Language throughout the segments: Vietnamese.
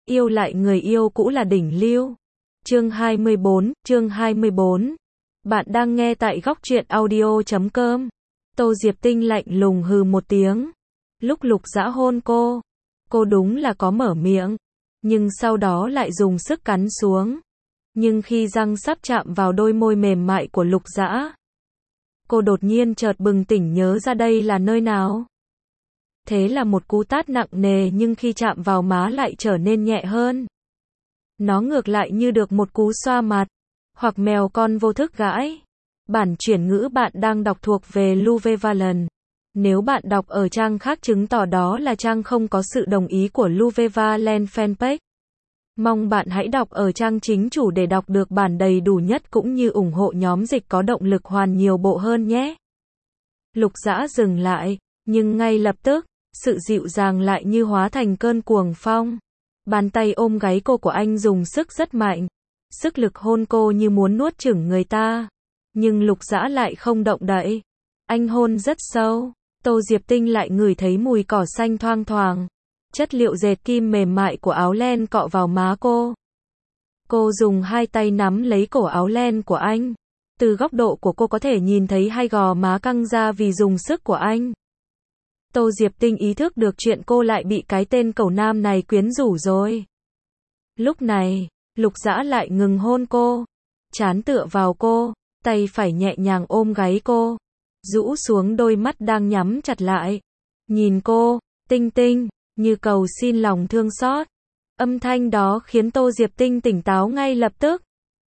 Yêu lại người yêu cũ là đỉnh lưu. Chương 24. Bạn đang nghe tại góc truyện audio.com. Tô Diệp Tinh lạnh lùng hừ một tiếng. Lúc Lục Dã hôn cô đúng là có mở miệng, nhưng sau đó lại dùng sức cắn xuống. Nhưng khi răng sắp chạm vào đôi môi mềm mại của Lục Dã, cô đột nhiên chợt bừng tỉnh nhớ ra đây là nơi nào. Thế là một cú tát nặng nề nhưng khi chạm vào má lại trở nên nhẹ hơn. Nó ngược lại như được một cú xoa mặt, hoặc mèo con vô thức gãi. Bản chuyển ngữ bạn đang đọc thuộc về Luvevalent. Nếu bạn đọc ở trang khác chứng tỏ đó là trang không có sự đồng ý của Luvevalent fanpage. Mong bạn hãy đọc ở trang chính chủ để đọc được bản đầy đủ nhất cũng như ủng hộ nhóm dịch có động lực hoàn nhiều bộ hơn nhé. Lục Dã dừng lại, nhưng ngay lập tức, sự dịu dàng lại như hóa thành cơn cuồng phong. Bàn tay ôm gáy cô của anh dùng sức rất mạnh. Sức lực hôn cô như muốn nuốt chửng người ta. Nhưng Lục Dã lại không động đậy. Anh hôn rất sâu. Tô Diệp Tinh lại ngửi thấy mùi cỏ xanh thoang thoảng. Chất liệu dệt kim mềm mại của áo len cọ vào má cô. Cô dùng hai tay nắm lấy cổ áo len của anh. Từ góc độ của cô có thể nhìn thấy hai gò má căng ra vì dùng sức của anh. Tô Diệp Tinh ý thức được chuyện cô lại bị cái tên cẩu nam này quyến rũ rồi. Lúc này, Lục Dã lại ngừng hôn cô, trán tựa vào cô, tay phải nhẹ nhàng ôm gáy cô, rũ xuống đôi mắt đang nhắm chặt lại. Nhìn cô, Tinh Tinh, như cầu xin lòng thương xót. Âm thanh đó khiến Tô Diệp Tinh tỉnh táo ngay lập tức.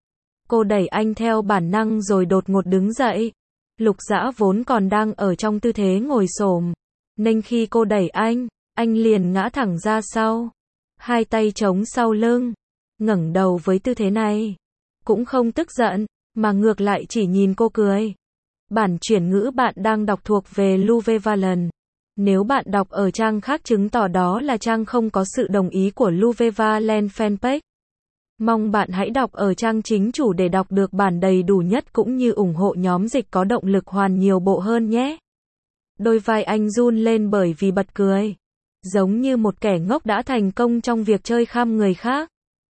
Cô đẩy anh theo bản năng rồi đột ngột đứng dậy. Lục Dã vốn còn đang ở trong tư thế ngồi xổm, nên khi cô đẩy anh liền ngã thẳng ra sau. Hai tay chống sau lưng, ngẩng đầu với tư thế này. Cũng không tức giận, mà ngược lại chỉ nhìn cô cười. Bản chuyển ngữ bạn đang đọc thuộc về Luvevalent. Nếu bạn đọc ở trang khác chứng tỏ đó là trang không có sự đồng ý của Luvevalent fanpage. Mong bạn hãy đọc ở trang chính chủ để đọc được bản đầy đủ nhất cũng như ủng hộ nhóm dịch có động lực hoàn nhiều bộ hơn nhé. Đôi vai anh run lên bởi vì bật cười. Giống như một kẻ ngốc đã thành công trong việc chơi khăm người khác.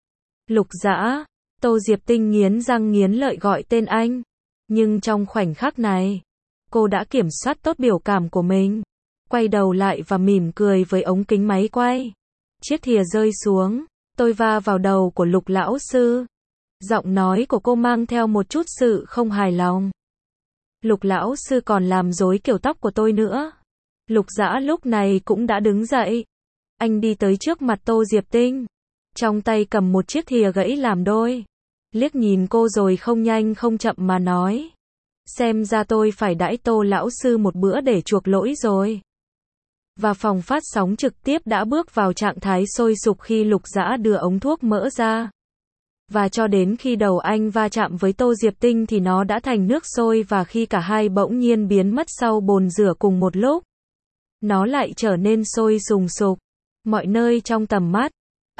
Lục Dã, Tô Diệp Tinh nghiến răng nghiến lợi gọi tên anh. Nhưng trong khoảnh khắc này, cô đã kiểm soát tốt biểu cảm của mình. Quay đầu lại và mỉm cười với ống kính máy quay. Chiếc thìa rơi xuống, tôi va vào đầu của Lục lão sư. Giọng nói của cô mang theo một chút sự không hài lòng. Lục lão sư còn làm rối kiểu tóc của tôi nữa. Lục Dã lúc này cũng đã đứng dậy. Anh đi tới trước mặt Tô Diệp Tinh. Trong tay cầm một chiếc thìa gãy làm đôi. Liếc nhìn cô rồi không nhanh không chậm mà nói. Xem ra tôi phải đãi Tô lão sư một bữa để chuộc lỗi rồi. Và phòng phát sóng trực tiếp đã bước vào trạng thái sôi sục khi Lục Dã đưa ống thuốc mỡ ra. Và cho đến khi đầu anh va chạm với Tô Diệp Tinh thì nó đã thành nước sôi và khi cả hai bỗng nhiên biến mất sau bồn rửa cùng một lúc, nó lại trở nên sôi sùng sục. Mọi nơi trong tầm mắt.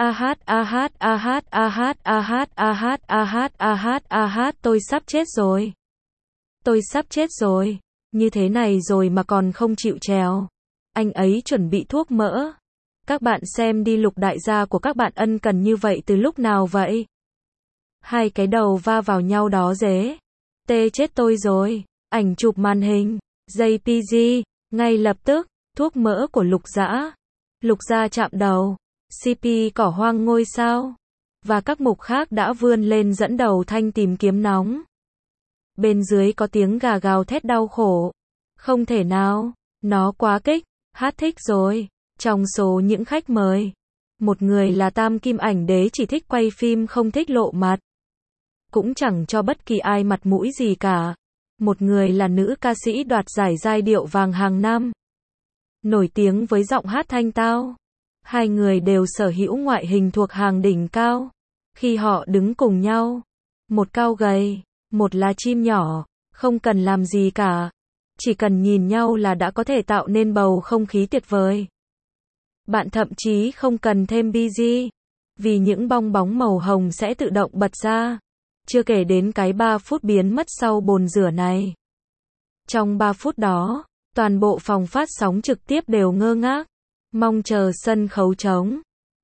Tôi sắp chết rồi. Tôi sắp chết rồi. Như thế này rồi mà còn không chịu trèo. Anh ấy chuẩn bị thuốc mỡ. Các bạn xem đi, Lục đại gia của các bạn ân cần như vậy từ lúc nào vậy? Hai cái đầu va vào nhau đó dế. Tê chết tôi rồi. Ảnh chụp màn hình. JPG. Ngay lập tức, thuốc mỡ của Lục Dã. Lục gia chạm đầu. CP cỏ hoang ngôi sao. Và các mục khác đã vươn lên dẫn đầu thanh tìm kiếm nóng. Bên dưới có tiếng gà gào thét đau khổ. Không thể nào. Nó quá kích. Hát thích rồi. Trong số những khách mời, một người là Tam Kim ảnh đế chỉ thích quay phim không thích lộ mặt. Cũng chẳng cho bất kỳ ai mặt mũi gì cả. Một người là nữ ca sĩ đoạt giải giai điệu vàng hàng năm. Nổi tiếng với giọng hát thanh tao. Hai người đều sở hữu ngoại hình thuộc hàng đỉnh cao. Khi họ đứng cùng nhau, một cao gầy, một là chim nhỏ, không cần làm gì cả. Chỉ cần nhìn nhau là đã có thể tạo nên bầu không khí tuyệt vời. Bạn thậm chí không cần thêm BG, vì những bong bóng màu hồng sẽ tự động bật ra. Chưa kể đến cái 3 phút biến mất sau bồn rửa này. Trong 3 phút đó, toàn bộ phòng phát sóng trực tiếp đều ngơ ngác, mong chờ sân khấu trống.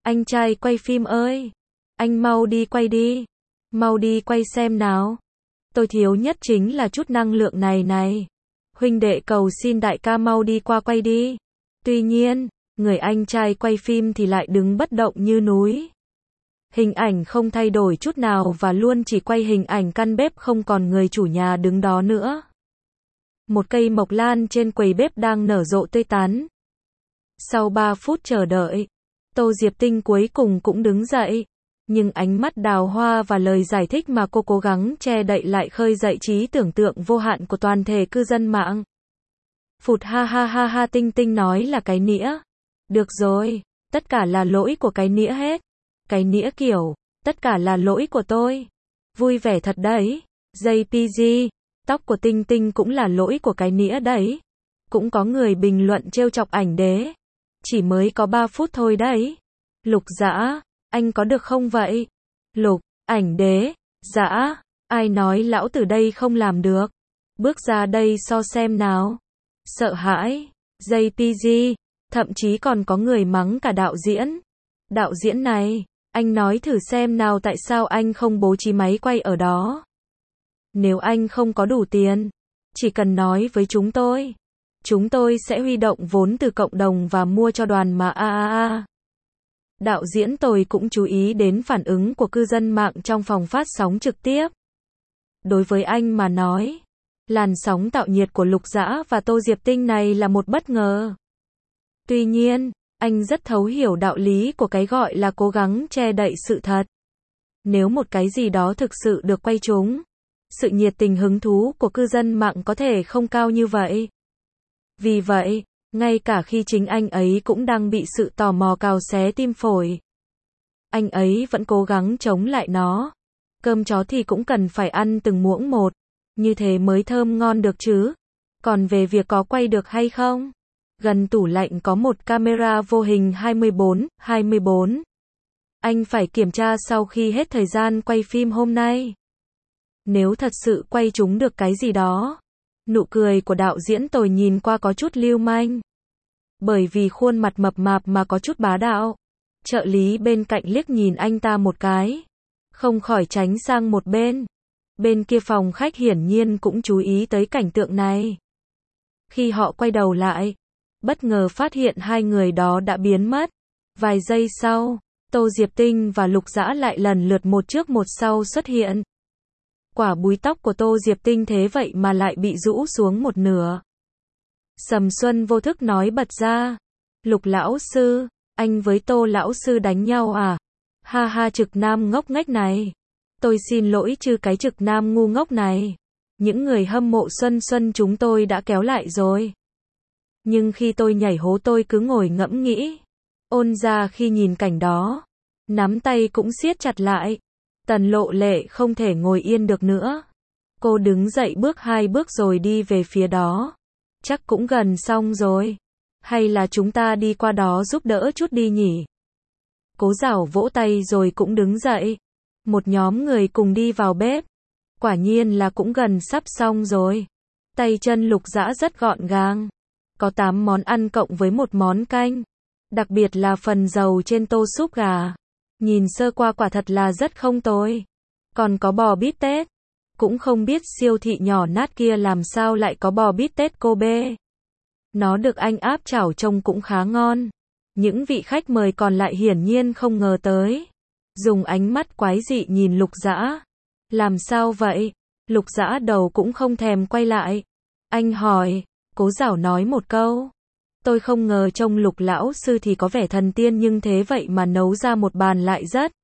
Anh trai quay phim ơi, anh mau đi quay đi. Mau đi quay xem nào. Tôi thiếu nhất chính là chút năng lượng này này. Huynh đệ cầu xin đại ca mau đi qua quay đi. Tuy nhiên, người anh trai quay phim thì lại đứng bất động như núi. Hình ảnh không thay đổi chút nào và luôn chỉ quay hình ảnh căn bếp không còn người chủ nhà đứng đó nữa. Một cây mộc lan trên quầy bếp đang nở rộ tươi tắn. Sau 3 phút chờ đợi, Tô Diệp Tinh cuối cùng cũng đứng dậy. Nhưng ánh mắt đào hoa và lời giải thích mà cô cố gắng che đậy lại khơi dậy trí tưởng tượng vô hạn của toàn thể cư dân mạng. Phụt ha ha ha ha, Tinh Tinh nói là cái nĩa. Được rồi, tất cả là lỗi của cái nĩa hết. Cái nĩa kiểu, tất cả là lỗi của tôi. Vui vẻ thật đấy. JPG, tóc của Tinh Tinh cũng là lỗi của cái nĩa đấy. Cũng có người bình luận trêu chọc ảnh đế. Chỉ mới có 3 phút thôi đấy. Lục Dã, anh có được không vậy? Lục, ảnh đế, Dã, ai nói lão tử đây không làm được? Bước ra đây so xem nào. Sợ hãi, JPG, thậm chí còn có người mắng cả đạo diễn. Đạo diễn này, anh nói thử xem nào, tại sao anh không bố trí máy quay ở đó? Nếu anh không có đủ tiền, chỉ cần nói với chúng tôi. Chúng tôi sẽ huy động vốn từ cộng đồng và mua cho đoàn mà Đạo diễn tôi cũng chú ý đến phản ứng của cư dân mạng trong phòng phát sóng trực tiếp. Đối với anh mà nói, làn sóng tạo nhiệt của Lục Dã và Tô Diệp Tinh này là một bất ngờ. Tuy nhiên, anh rất thấu hiểu đạo lý của cái gọi là cố gắng che đậy sự thật. Nếu một cái gì đó thực sự được quay trúng, sự nhiệt tình hứng thú của cư dân mạng có thể không cao như vậy. Vì vậy, ngay cả khi chính anh ấy cũng đang bị sự tò mò cào xé tim phổi, anh ấy vẫn cố gắng chống lại nó. Cơm chó thì cũng cần phải ăn từng muỗng một, như thế mới thơm ngon được chứ. Còn về việc có quay được hay không, gần tủ lạnh có một camera vô hình 24/24. Anh phải kiểm tra sau khi hết thời gian quay phim hôm nay. Nếu thật sự quay trúng được cái gì đó. Nụ cười của đạo diễn tôi nhìn qua có chút lưu manh. Bởi vì khuôn mặt mập mạp mà có chút bá đạo. Trợ lý bên cạnh liếc nhìn anh ta một cái, không khỏi tránh sang một bên. Bên kia phòng khách hiển nhiên cũng chú ý tới cảnh tượng này. Khi họ quay đầu lại, bất ngờ phát hiện hai người đó đã biến mất. Vài giây sau, Tô Diệp Tinh và Lục Dã lại lần lượt một trước một sau xuất hiện. Quả búi tóc của Tô Diệp Tinh thế vậy mà lại bị rũ xuống một nửa. Sầm Xuân vô thức nói bật ra. Lục lão sư, anh với Tô lão sư đánh nhau à? Ha ha, trực nam ngốc nghếch này. Tôi xin lỗi chứ cái trực nam ngu ngốc này. Những người hâm mộ Xuân Xuân chúng tôi đã kéo lại rồi. Nhưng khi tôi nhảy hố tôi cứ ngồi ngẫm nghĩ. Ôn ra khi nhìn cảnh đó, nắm tay cũng siết chặt lại. Tần Lộ Lệ không thể ngồi yên được nữa. Cô đứng dậy bước 2 bước rồi đi về phía đó. Chắc cũng gần xong rồi. Hay là chúng ta đi qua đó giúp đỡ chút đi nhỉ? Cố Giảo vỗ tay rồi cũng đứng dậy. Một nhóm người cùng đi vào bếp. Quả nhiên là cũng gần sắp xong rồi. Tay chân Lục Dã rất gọn gàng. Có 8 món ăn cộng với một món canh. Đặc biệt là phần dầu trên tô súp gà. Nhìn sơ qua quả thật là rất không tồi. Còn có bò bít tết. Cũng không biết siêu thị nhỏ nát kia làm sao lại có bò bít tết Kobe. Nó được anh áp chảo trông cũng khá ngon. Những vị khách mời còn lại hiển nhiên không ngờ tới. Dùng ánh mắt quái dị nhìn Lục Dã. Làm sao vậy? Lục Dã đầu cũng không thèm quay lại. Anh hỏi. Cố Giảo nói một câu. Tôi không ngờ trông Lục lão sư thì có vẻ thần tiên nhưng thế vậy mà nấu ra một bàn lại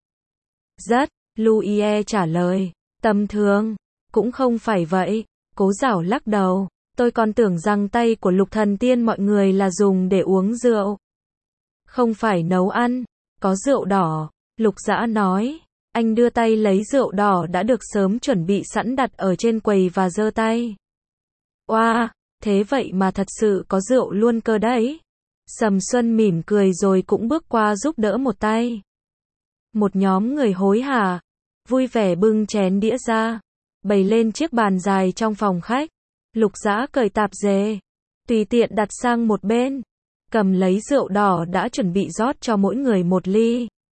rất. Louie trả lời. Tầm thường. Cũng không phải vậy. Cố Giảo lắc đầu. Tôi còn tưởng rằng tay của Lục thần tiên mọi người là dùng để uống rượu. Không phải nấu ăn. Có rượu đỏ. Lục Dã nói. Anh đưa tay lấy rượu đỏ đã được sớm chuẩn bị sẵn đặt ở trên quầy và giơ tay. Oa, thế vậy mà thật sự có rượu luôn cơ đấy. Sầm Xuân mỉm cười rồi cũng bước qua giúp đỡ một tay. Một nhóm người hối hả, vui vẻ bưng chén đĩa ra, bày lên chiếc bàn dài trong phòng khách. Lục Dã cởi tạp dề, tùy tiện đặt sang một bên, cầm lấy rượu đỏ đã chuẩn bị rót cho mỗi người một ly.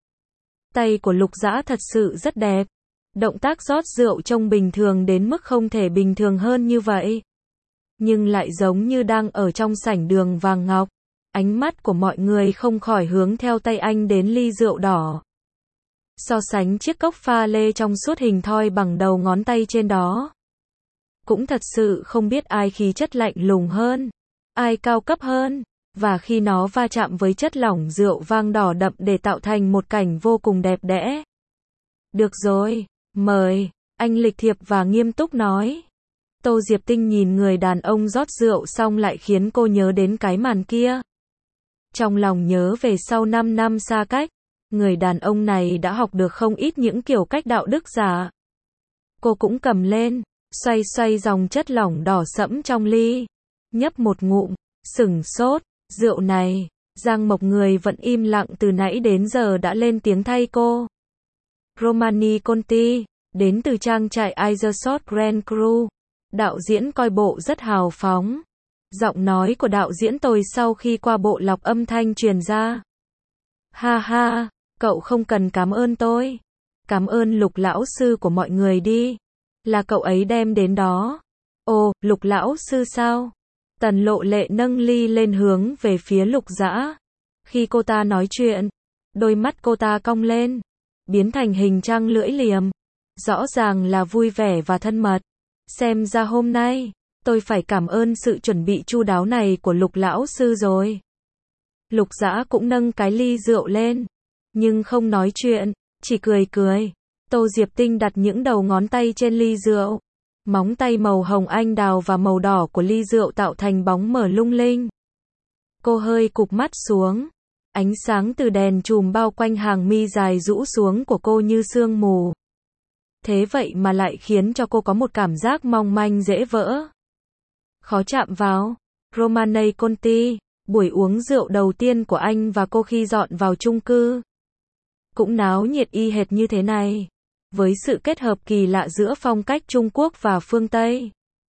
Tay của Lục Dã thật sự rất đẹp. Động tác rót rượu trông bình thường đến mức không thể bình thường hơn như vậy. Nhưng lại giống như đang ở trong sảnh đường vàng ngọc. Ánh mắt của mọi người không khỏi hướng theo tay anh đến ly rượu đỏ. So sánh chiếc cốc pha lê trong suốt hình thoi bằng đầu ngón tay trên đó. Cũng thật sự không biết ai khí chất lạnh lùng hơn, ai cao cấp hơn. Và khi nó va chạm với chất lỏng rượu vang đỏ đậm để tạo thành một cảnh vô cùng đẹp đẽ. Được rồi, mời, anh lịch thiệp và nghiêm túc nói. Tô Diệp Tinh nhìn người đàn ông rót rượu xong lại khiến cô nhớ đến cái màn kia. Trong lòng nhớ về sau 5 năm xa cách, người đàn ông này đã học được không ít những kiểu cách đạo đức giả. Cô cũng cầm lên, xoay xoay dòng chất lỏng đỏ sẫm trong ly, nhấp một ngụm, sửng sốt, rượu này. Giang Mộc người vẫn im lặng từ nãy đến giờ đã lên tiếng thay cô. Romani Conti, đến từ trang trại Isershot Grand Cru. Đạo diễn coi bộ rất hào phóng. Giọng nói của đạo diễn tồi sau khi qua bộ lọc âm thanh truyền ra. Ha ha, cậu không cần cảm ơn tôi. Cảm ơn Lục lão sư của mọi người đi. Là cậu ấy đem đến đó. Ồ, Lục lão sư sao? Tần Lộ Lệ nâng ly lên hướng về phía Lục Dã. Khi cô ta nói chuyện, đôi mắt cô ta cong lên, biến thành hình trăng lưỡi liềm. Rõ ràng là vui vẻ và thân mật. Xem ra hôm nay, tôi phải cảm ơn sự chuẩn bị chu đáo này của Lục lão sư rồi. Lục Dã cũng nâng cái ly rượu lên, nhưng không nói chuyện, chỉ cười cười. Tô Diệp Tinh đặt những đầu ngón tay trên ly rượu. Móng tay màu hồng anh đào và màu đỏ của ly rượu tạo thành bóng mờ lung linh. Cô hơi cụp mắt xuống. Ánh sáng từ đèn chùm bao quanh hàng mi dài rũ xuống của cô như sương mù. Thế vậy mà lại khiến cho cô có một cảm giác mong manh dễ vỡ. Khó chạm vào. Romani Conti, buổi uống rượu đầu tiên của anh và cô khi dọn vào chung cư. Cũng náo nhiệt y hệt như thế này. Với sự kết hợp kỳ lạ giữa phong cách Trung Quốc và phương Tây.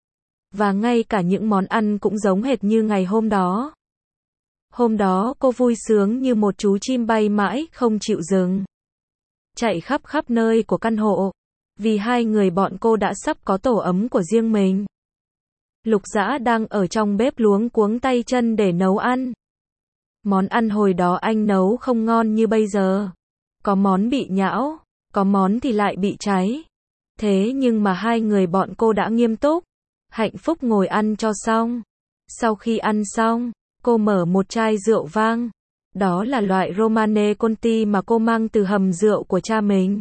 Và ngay cả những món ăn cũng giống hệt như ngày hôm đó. Hôm đó cô vui sướng như một chú chim bay mãi không chịu dừng. Chạy khắp khắp nơi của căn hộ. Vì hai người bọn cô đã sắp có tổ ấm của riêng mình. Lục Dã đang ở trong bếp luống cuống tay chân để nấu ăn. Món ăn hồi đó anh nấu không ngon như bây giờ. Có món bị nhão, có món thì lại bị cháy. Thế nhưng mà hai người bọn cô đã nghiêm túc, hạnh phúc ngồi ăn cho xong. Sau khi ăn xong, cô mở một chai rượu vang. Đó là loại Romane Conti mà cô mang từ hầm rượu của cha mình.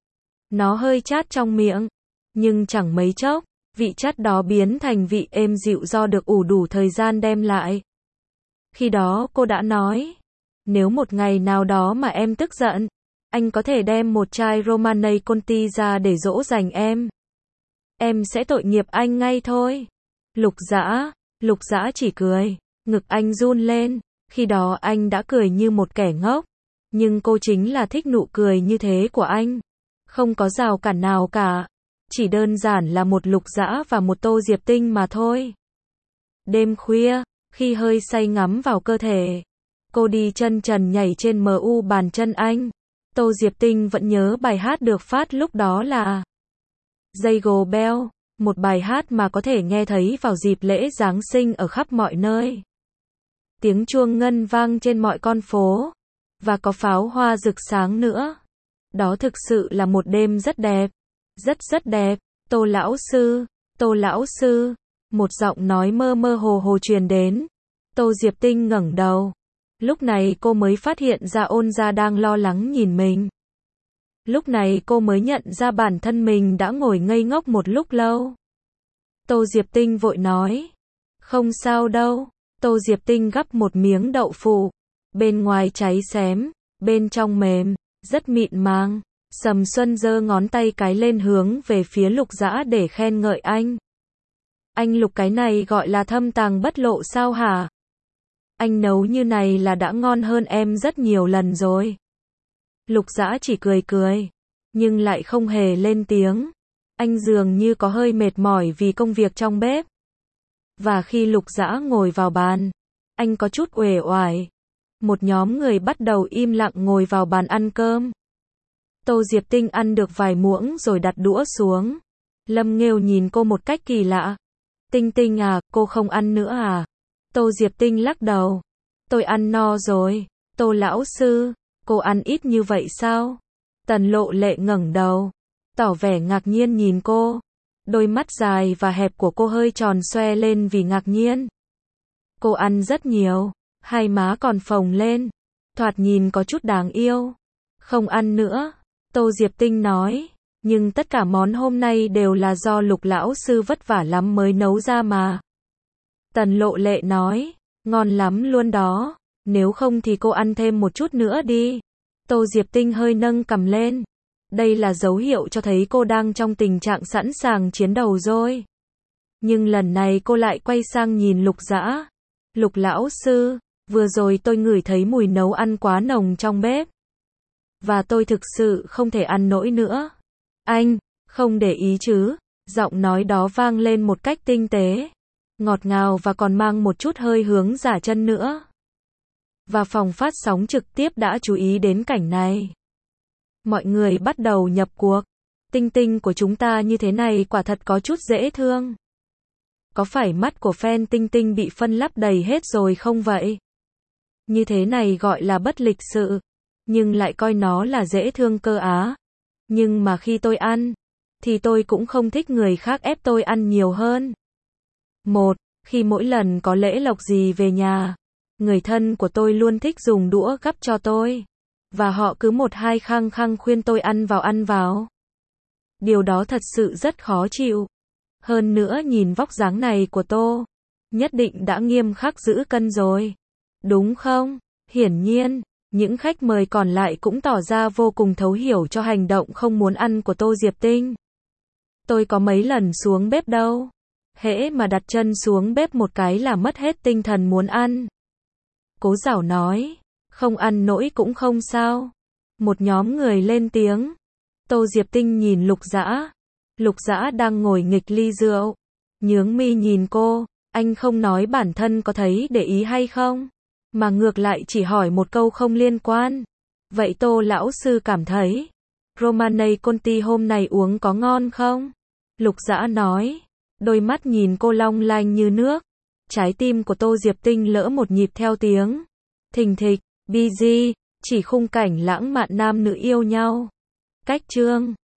Nó hơi chát trong miệng, nhưng chẳng mấy chốc, vị chát đó biến thành vị êm dịu do được ủ đủ thời gian đem lại. Khi đó cô đã nói, nếu một ngày nào đó mà em tức giận, anh có thể đem một chai Romane Conti ra để dỗ dành em. Em sẽ tội nghiệp anh ngay thôi. Lục Dã chỉ cười, ngực anh run lên, khi đó anh đã cười như một kẻ ngốc. Nhưng cô chính là thích nụ cười như thế của anh. Không có rào cản nào cả. Chỉ đơn giản là một Lục Dã và một Tô Diệp Tinh mà thôi. Đêm khuya, khi hơi say ngắm vào cơ thể, cô đi chân trần nhảy trên MU bàn chân anh. Tô Diệp Tinh vẫn nhớ bài hát được phát lúc đó là Jingle Bell, một bài hát mà có thể nghe thấy vào dịp lễ Giáng sinh ở khắp mọi nơi. Tiếng chuông ngân vang trên mọi con phố, và có pháo hoa rực sáng nữa. Đó thực sự là một đêm rất đẹp, rất đẹp. Tô lão sư, một giọng nói mơ mơ hồ hồ truyền đến. Tô Diệp Tinh ngẩng đầu. Lúc này cô mới phát hiện ra Ôn Gia đang lo lắng nhìn mình. Lúc này cô mới nhận ra bản thân mình đã ngồi ngây ngốc một lúc lâu. Tô Diệp Tinh vội nói. Không sao đâu. Tô Diệp Tinh gắp một miếng đậu phụ. Bên ngoài cháy xém, bên trong mềm, rất mịn màng. Sầm Xuân giơ ngón tay cái lên hướng về phía Lục Dã để khen ngợi anh. Anh Lục, cái này gọi là thâm tàng bất lộ sao hả? Anh nấu như này là đã ngon hơn em rất nhiều lần rồi. Lục Dã chỉ cười cười, nhưng lại không hề lên tiếng. Anh dường như có hơi mệt mỏi vì công việc trong bếp. Và khi Lục Dã ngồi vào bàn, anh có chút uể oải. Một nhóm người bắt đầu im lặng ngồi vào bàn ăn cơm. Tô Diệp Tinh ăn được vài muỗng rồi đặt đũa xuống. Lâm Nghêu nhìn cô một cách kỳ lạ. Tinh Tinh à, cô không ăn nữa à? Tô Diệp Tinh lắc đầu. Tôi ăn no rồi. Tô lão sư, cô ăn ít như vậy sao? Tần Lộ Lệ ngẩng đầu, tỏ vẻ ngạc nhiên nhìn cô. Đôi mắt dài và hẹp của cô hơi tròn xoe lên vì ngạc nhiên. Cô ăn rất nhiều, hai má còn phồng lên, thoạt nhìn có chút đáng yêu. Không ăn nữa, Tô Diệp Tinh nói, nhưng tất cả món hôm nay đều là do Lục lão sư vất vả lắm mới nấu ra mà. Tần Lộ Lệ nói, ngon lắm luôn đó, nếu không thì cô ăn thêm một chút nữa đi. Tô Diệp Tinh hơi nâng cằm lên. Đây là dấu hiệu cho thấy cô đang trong tình trạng sẵn sàng chiến đấu rồi. Nhưng lần này cô lại quay sang nhìn Lục Dã. Lục lão sư, vừa rồi tôi ngửi thấy mùi nấu ăn quá nồng trong bếp. Và tôi thực sự không thể ăn nổi nữa. Anh, không để ý chứ? Giọng nói đó vang lên một cách tinh tế, ngọt ngào và còn mang một chút hơi hướng giả chân nữa. Và phòng phát sóng trực tiếp đã chú ý đến cảnh này. Mọi người bắt đầu nhập cuộc. Tinh Tinh của chúng ta như thế này quả thật có chút dễ thương. Có phải mắt của fan Tinh Tinh bị phân lắp đầy hết rồi không vậy? Như thế này gọi là bất lịch sự, nhưng lại coi nó là dễ thương cơ á. Nhưng mà khi tôi ăn, thì tôi cũng không thích người khác ép tôi ăn nhiều hơn. Khi mỗi lần có lễ lộc gì về nhà, người thân của tôi luôn thích dùng đũa gắp cho tôi. Và họ cứ một hai khăng khăng khuyên tôi ăn vào. Điều đó thật sự rất khó chịu. Hơn nữa nhìn vóc dáng này của tôi, nhất định đã nghiêm khắc giữ cân rồi. Đúng không? Hiển nhiên, những khách mời còn lại cũng tỏ ra vô cùng thấu hiểu cho hành động không muốn ăn của Tô Diệp Tinh. Tôi có mấy lần xuống bếp đâu. Hễ mà đặt chân xuống bếp một cái là mất hết tinh thần muốn ăn. Cố Giảo nói, không ăn nổi cũng không sao. Một nhóm người lên tiếng. Tô Diệp Tinh nhìn Lục Dã. Lục Dã đang ngồi nghịch ly rượu, nhướng mi nhìn cô. Anh không nói bản thân có thấy để ý hay không, mà ngược lại chỉ hỏi một câu không liên quan. Vậy Tô lão sư cảm thấy Romanei Conti hôm nay uống có ngon không? Lục Dã nói, đôi mắt nhìn cô long lanh như nước. Trái tim của Tô Diệp Tinh lỡ một nhịp theo tiếng thình thịch. BG, chỉ khung cảnh lãng mạn nam nữ yêu nhau. Cách chương